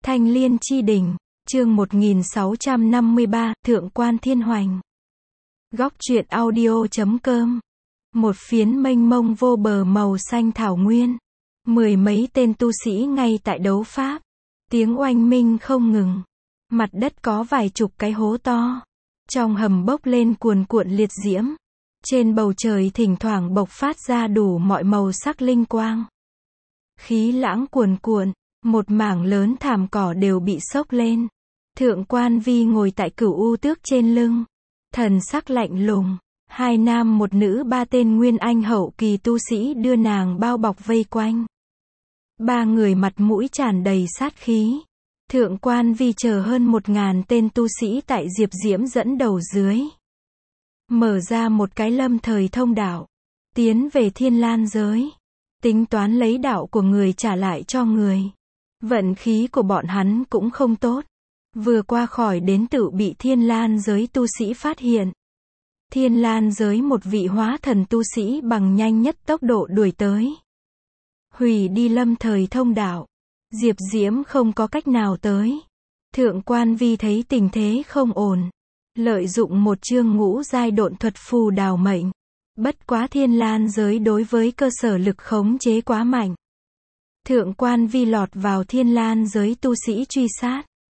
Thanh Liên Chi Đỉnh, chương 1653, Thượng Quan Thiên Hoành. Góc truyện audio.com. Một phiến mênh mông vô bờ màu xanh thảo nguyên. Mười mấy tên tu sĩ ngay tại đấu pháp. Tiếng oanh minh không ngừng. Mặt đất có vài chục cái hố to. Trong hầm bốc lên cuồn cuộn liệt diễm. Trên bầu trời thỉnh thoảng bộc phát ra đủ mọi màu sắc linh quang. Khí lãng cuồn cuộn, một mảng lớn thảm cỏ đều bị xốc lên. Thượng Quan Vi ngồi tại Cửu U Tước trên lưng. Thần sắc lạnh lùng. Hai nam một nữ ba tên nguyên anh hậu kỳ tu sĩ đưa nàng bao bọc vây quanh. Ba người mặt mũi tràn đầy sát khí. Thượng Quan Vi chờ hơn 1000 tên tu sĩ tại Diệp Diễm dẫn đầu dưới. Mở ra một cái lâm thời thông đạo. Tiến về Thiên Lan giới. Tính toán lấy đạo của người trả lại cho người. Vận khí của bọn hắn cũng không tốt. Vừa qua khỏi đến tự bị Thiên Lan giới tu sĩ phát hiện. Thiên Lan giới một vị hóa thần tu sĩ bằng nhanh nhất tốc độ đuổi tới. Hủy đi lâm thời thông đạo. Diệp Diễm không có cách nào tới. Thượng Quan Vi thấy tình thế không ổn. Lợi dụng một chương ngũ giai độn thuật phù đào mệnh. Bất quá Thiên Lan giới đối với cơ sở lực khống chế quá mạnh. Thượng Quan Vi lọt vào Thiên Lan giới tu sĩ truy sát.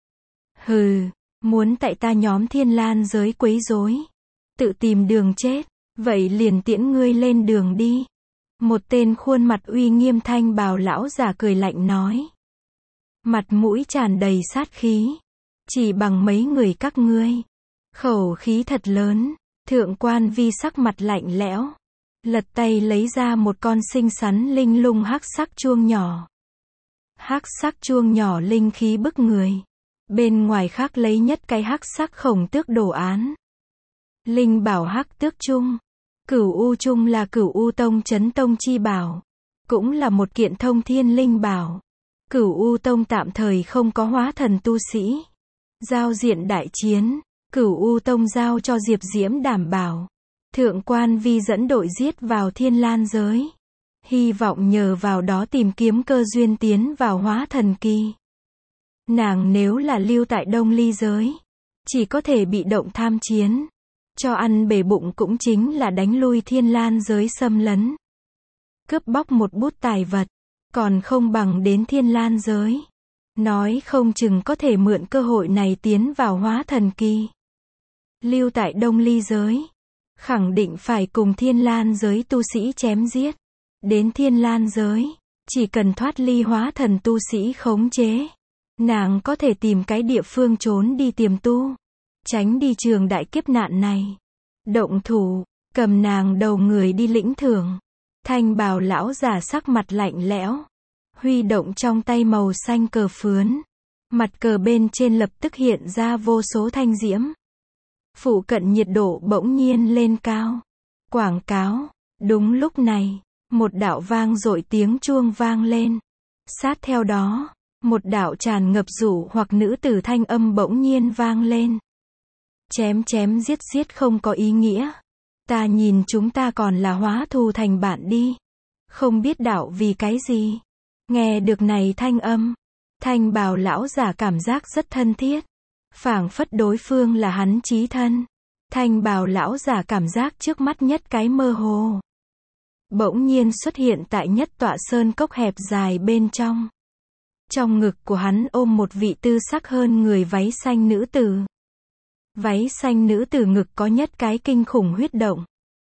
Hừ, muốn tại ta nhóm Thiên Lan giới quấy rối, tự tìm đường chết, vậy liền tiễn ngươi lên đường đi. Một tên khuôn mặt uy nghiêm thanh bào lão già cười lạnh nói. Mặt mũi tràn đầy sát khí. Chỉ bằng mấy người các ngươi. Khẩu khí thật lớn. Thượng Quan Vi sắc mặt lạnh lẽo. Lật tay lấy ra một con xinh xắn linh lung hắc sắc chuông nhỏ. Hắc sắc chuông nhỏ linh khí bức người. Bên ngoài khắc lấy nhất cái hắc sắc khổng tước đồ án. Linh bảo hắc tước chung. Cửu U chung là Cửu U Tông chấn tông chi bảo. Cũng là một kiện thông thiên linh bảo. Cửu U Tông tạm thời không có hóa thần tu sĩ. Giao diện đại chiến. Cửu U Tông giao cho Diệp Diễm đảm bảo. Thượng Quan Vi dẫn đội giết vào Thiên Lan giới. Hy vọng nhờ vào đó tìm kiếm cơ duyên tiến vào hóa thần kỳ. Nàng nếu là lưu tại Đông Ly giới, chỉ có thể bị động tham chiến. Cho ăn bể bụng cũng chính là đánh lui Thiên Lan giới xâm lấn. Cướp bóc một bút tài vật, còn không bằng đến Thiên Lan giới. Nói không chừng có thể mượn cơ hội này tiến vào hóa thần kỳ. Lưu tại Đông Ly giới, khẳng định phải cùng Thiên Lan giới tu sĩ chém giết. Đến Thiên Lan giới, chỉ cần thoát ly hóa thần tu sĩ khống chế. Nàng có thể tìm cái địa phương trốn đi tiềm tu. Tránh đi trường đại kiếp nạn này. Động thủ, cầm nàng đầu người đi lĩnh thưởng. Thanh bào lão già sắc mặt lạnh lẽo. Huy động trong tay màu xanh cờ phướn. Mặt cờ bên trên lập tức hiện ra vô số thanh diễm. Phụ cận nhiệt độ bỗng nhiên lên cao. Quảng cáo. Đúng lúc này, một đạo vang dội tiếng chuông vang lên. Sát theo đó, một đạo tràn ngập dụ hoặc nữ tử thanh âm bỗng nhiên vang lên. Chém chém giết giết không có ý nghĩa. Ta nhìn chúng ta còn là hóa thù thành bạn đi. Không biết đạo vì cái gì. Nghe được này thanh âm. Thanh bào lão giả cảm giác rất thân thiết. Phảng phất đối phương là hắn chí thân. Thanh bào lão giả cảm giác trước mắt nhất cái mơ hồ. Bỗng nhiên xuất hiện tại nhất tọa sơn cốc hẹp dài bên trong. Trong ngực của hắn ôm một vị tư sắc hơn người váy xanh nữ tử. Váy xanh nữ tử ngực có nhất cái kinh khủng huyết động.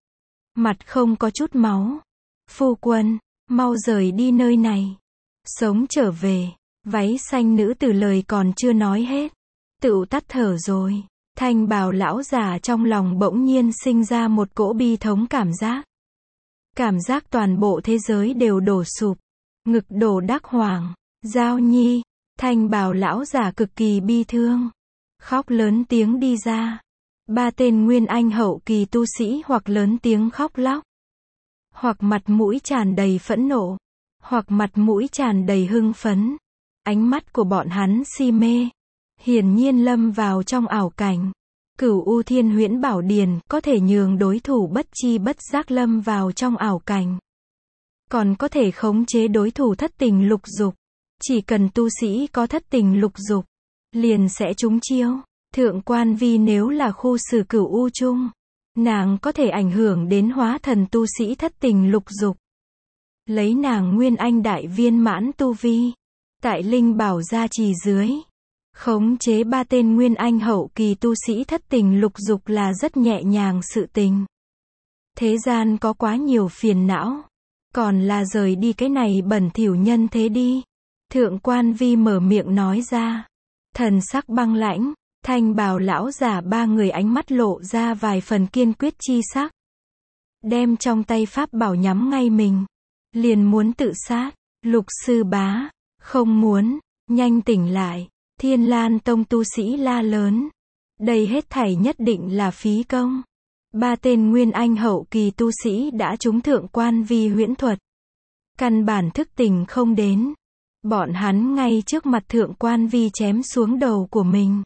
Mặt không có chút máu. Phu quân, mau rời đi nơi này. Sống trở về. Váy xanh nữ tử lời còn chưa nói hết. Tựu tắt thở rồi. Thanh bào lão già trong lòng bỗng nhiên sinh ra một cỗ bi thống cảm giác. Cảm giác toàn bộ thế giới đều đổ sụp. Ngực đổ đắc hoàng. Giao Nhi. Thanh bào lão già cực kỳ bi thương. Khóc lớn tiếng đi ra. Ba tên nguyên anh hậu kỳ tu sĩ hoặc lớn tiếng khóc lóc. Hoặc mặt mũi tràn đầy phẫn nộ. Hoặc mặt mũi tràn đầy hưng phấn. Ánh mắt của bọn hắn si mê. Hiển nhiên lâm vào trong ảo cảnh. Cửu U Thiên Huyễn Bảo Điền có thể nhường đối thủ bất chi bất giác lâm vào trong ảo cảnh. Còn có thể khống chế đối thủ thất tình lục dục. Chỉ cần tu sĩ có thất tình lục dục, liền sẽ trúng chiêu. Thượng Quan Vi nếu là khu xử cửu u chung, nàng có thể ảnh hưởng đến hóa thần tu sĩ thất tình lục dục. Lấy nàng nguyên anh đại viên mãn tu vi, tại linh bảo gia trì dưới, khống chế 3 tên nguyên anh hậu kỳ tu sĩ thất tình lục dục là rất nhẹ nhàng sự tình. Thế gian có quá nhiều phiền não, còn là rời đi cái này bẩn thỉu nhân thế đi. Thượng Quan Vi mở miệng nói ra, thần sắc băng lãnh, thanh bào lão giả 3 người ánh mắt lộ ra vài phần kiên quyết chi sắc. Đem trong tay pháp bảo nhắm ngay mình, liền muốn tự sát. Lục sư bá, không muốn, nhanh tỉnh lại. Thiên Lan Tông tu sĩ la lớn. Đây hết thảy nhất định là phí công. 3 tên nguyên anh hậu kỳ tu sĩ đã trúng Thượng Quan Vi huyễn thuật. Căn bản thức tỉnh không đến. Bọn hắn ngay trước mặt Thượng Quan Vi chém xuống đầu của mình.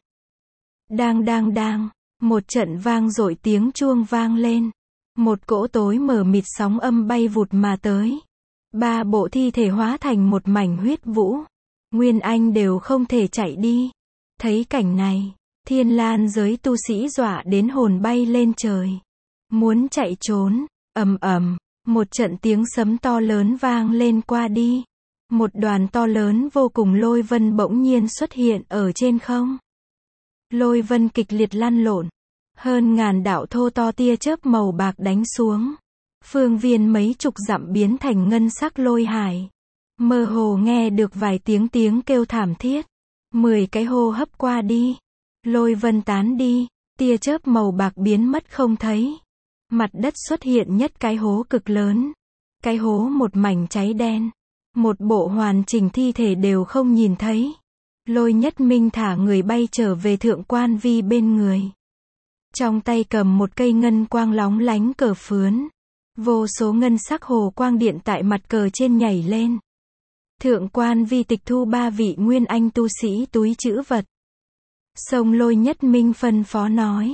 Đang, một trận vang dội tiếng chuông vang lên. Một cỗ tối mờ mịt sóng âm bay vụt mà tới. 3 bộ thi thể hóa thành một mảnh huyết vũ. Nguyên anh đều không thể chạy đi. Thấy cảnh này, Thiên Lan giới tu sĩ dọa đến hồn bay lên trời. Muốn chạy trốn, ầm ầm, một trận tiếng sấm to lớn vang lên qua đi. Một đoàn to lớn vô cùng lôi vân bỗng nhiên xuất hiện ở trên không. Lôi vân kịch liệt lăn lộn. Hơn ngàn đạo thô to tia chớp màu bạc đánh xuống. Phương viên mấy chục dặm biến thành ngân sắc lôi hải. Mơ hồ nghe được vài tiếng kêu thảm thiết. 10 cái hô hấp qua đi. Lôi vân tán đi. Tia chớp màu bạc biến mất không thấy. Mặt đất xuất hiện nhất cái hố cực lớn. Cái hố một mảnh cháy đen. Một bộ hoàn chỉnh thi thể đều không nhìn thấy. Lôi Nhất Minh thả người bay trở về Thượng Quan Vi bên người. Trong tay cầm một cây ngân quang lóng lánh cờ phướn. Vô số ngân sắc hồ quang điện tại mặt cờ trên nhảy lên. Thượng Quan Vi tịch thu 3 vị nguyên anh tu sĩ túi trữ vật. Sông Lôi Nhất Minh phân phó nói.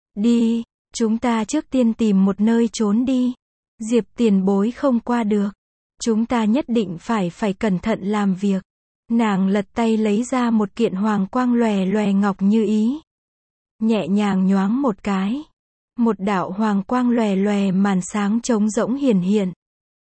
Đi, chúng ta trước tiên tìm một nơi trốn đi. Diệp tiền bối không qua được. Chúng ta nhất định phải cẩn thận làm việc. Nàng lật tay lấy ra một kiện hoàng quang lòe lòe ngọc như ý. Nhẹ nhàng nhoáng một cái. Một đạo hoàng quang lòe lòe màn sáng trống rỗng hiển hiện.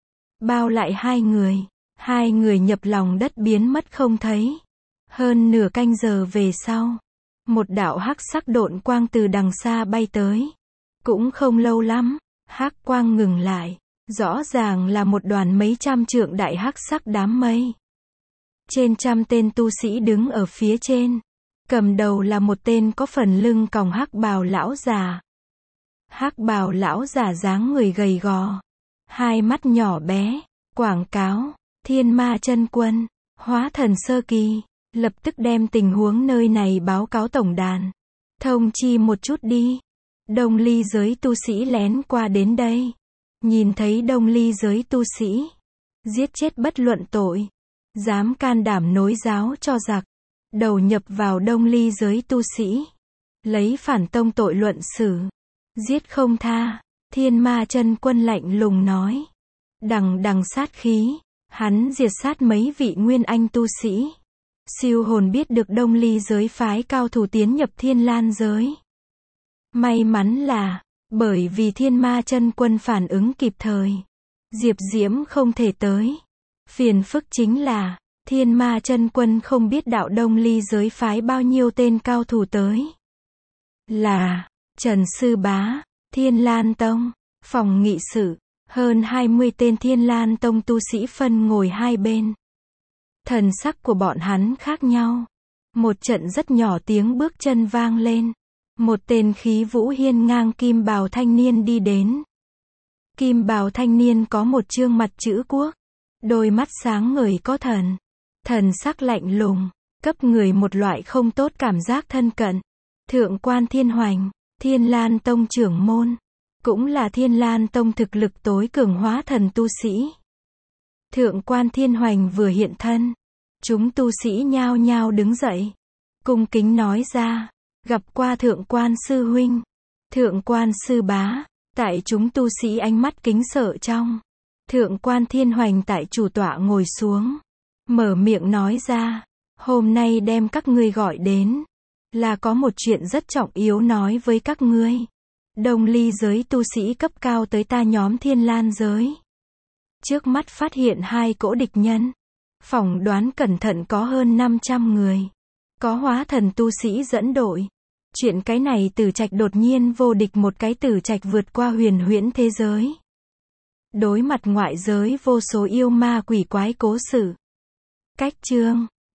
Bao lại 2 người. 2 người nhập lòng đất biến mất không thấy. Hơn nửa canh giờ về sau. Một đạo hắc sắc độn quang từ đằng xa bay tới. Cũng không lâu lắm. Hắc quang ngừng lại. Rõ ràng là một đoàn mấy trăm trượng đại hắc sắc đám mây. Trên trăm tên tu sĩ đứng ở phía trên. Cầm đầu là một tên có phần lưng còng hắc bào lão già. Hắc bào lão già dáng người gầy gò. 2 mắt nhỏ bé. Quảng cáo. Thiên Ma chân quân. Hóa thần sơ kỳ. Lập tức đem tình huống nơi này báo cáo tổng đàn. Thông chi một chút đi. Đông ly giới tu sĩ lén qua đến đây. Nhìn thấy đông ly giới tu sĩ. Giết chết bất luận tội. Dám can đảm nối giáo cho giặc. Đầu nhập vào đông ly giới tu sĩ. Lấy phản tông tội luận xử. Giết không tha. Thiên Ma chân quân lạnh lùng nói. Đằng sát khí. Hắn diệt sát mấy vị nguyên anh tu sĩ. Siêu hồn biết được đông ly giới phái cao thủ tiến nhập Thiên Lan giới. May mắn là, bởi vì Thiên Ma chân quân phản ứng kịp thời. Diệp Diễm không thể tới. Phiền phức chính là, Thiên Ma chân quân không biết đạo đông ly giới phái bao nhiêu tên cao thủ tới. Là, Trần Sư Bá, Thiên Lan Tông, phòng nghị sự, hơn 20 tên Thiên Lan Tông tu sĩ phân ngồi hai bên. Thần sắc của bọn hắn khác nhau. Một trận rất nhỏ tiếng bước chân vang lên. Một tên khí vũ hiên ngang kim bào thanh niên đi đến. Kim bào thanh niên có một trương mặt chữ quốc. Đôi mắt sáng ngời có thần. Thần sắc lạnh lùng, cấp người một loại không tốt cảm giác thân cận. Thượng quan Thiên Hoành, Thiên Lan Tông trưởng môn. Cũng là Thiên Lan Tông thực lực tối cường hóa thần tu sĩ. Thượng quan Thiên Hoành vừa hiện thân. Chúng tu sĩ nhao nhao đứng dậy. Cung kính nói ra. Gặp qua thượng quan sư huynh. Thượng quan sư bá. Tại chúng tu sĩ ánh mắt kính sợ trong. Thượng quan Thiên Hoành tại chủ tọa ngồi xuống. mở miệng nói ra, hôm nay đem các ngươi gọi đến, là có một chuyện rất trọng yếu nói với các ngươi. Đông ly giới tu sĩ cấp cao tới ta nhóm Thiên Lan giới. Trước mắt phát hiện 2 cỗ địch nhân. Phỏng đoán cẩn thận có hơn 500 người. Có hóa thần tu sĩ dẫn đội. Chuyện cái này Tử Trạch đột nhiên vô địch một cái Tử Trạch vượt qua huyền huyễn thế giới. Đối mặt ngoại giới vô số yêu ma quỷ quái cố sự. Cách chương